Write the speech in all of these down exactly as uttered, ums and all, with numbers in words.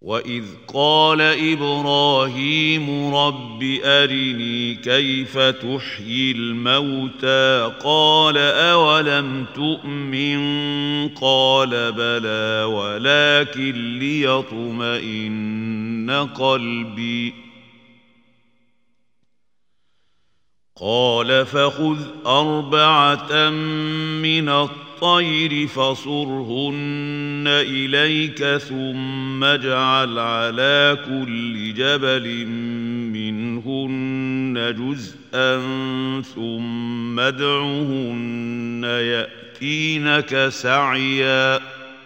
وإذ قال إبراهيم رب أرني كيف تحيي الموتى قال أولم تؤمن قال بلى ولكن ليطمئن قلبي قال فخذ أربعة من الطير فصرهن إليك ثم اجعل على كل جبل منهن جزءا ثم ادعهن يأتينك سعيا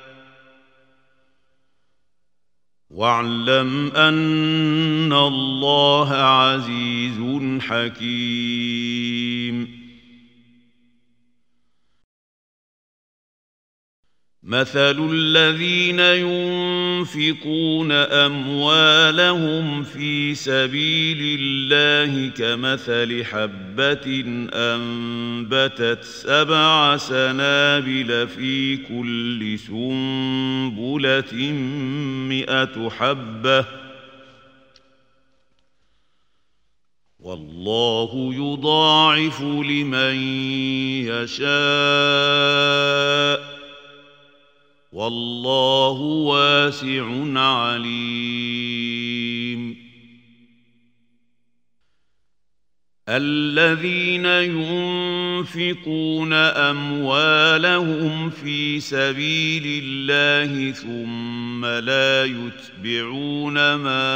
واعلم أن الله عزيز حكيم. مثل الذين ينفقون أموالهم في سبيل الله كمثل حبة أنبتت سبع سنابل في كل سنبلة مئة حبة والله يضاعف لمن يشاء والله واسع عليم. الذين ينفقون أموالهم في سبيل الله ثم لا يتبعون ما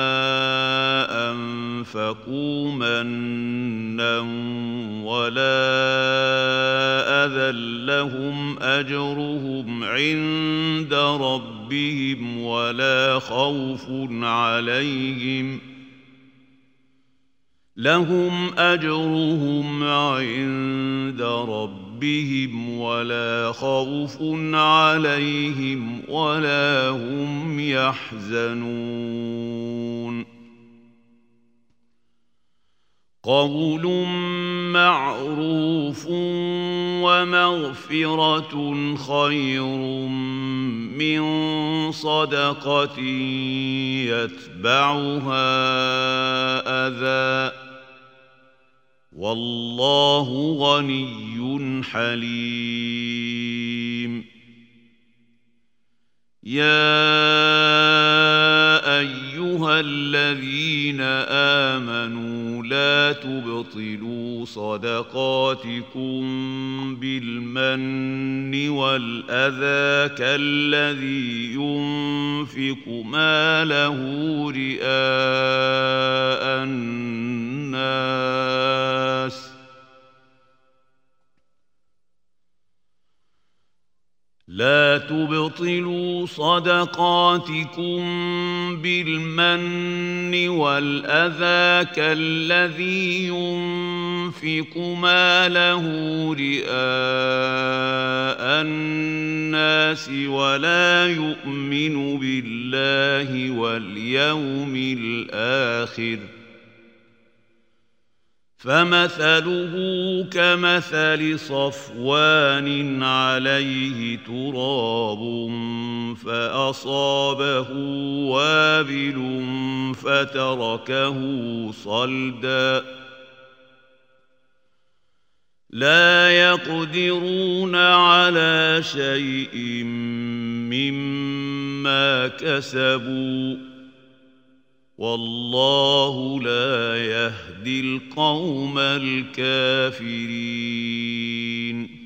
أنفقوا منا ولا أذى لهم أجرهم عند ربهم ولا خوف عليهم لهم أجرهم عند ربهم ولا خوف عليهم ولا هم يحزنون. قول معروف ومغفرة خير من صدقة يتبعها أذى والله غني حليم. يا أيها الذين آمنوا لا تبطلوا صدقاتكم بالمن والأذى كالذي ينفق ماله رئاء الناس لا تبطلوا صدقاتكم بالمن والأذى كالذي ينفق ماله رئاء الناس ولا يؤمن بالله واليوم الآخر فمثله كمثل صفوان عليه تراب فأصابه وابل فتركه صلدا لا يقدرون على شيء مما كسبوا والله لا يهدي القوم الكافرين.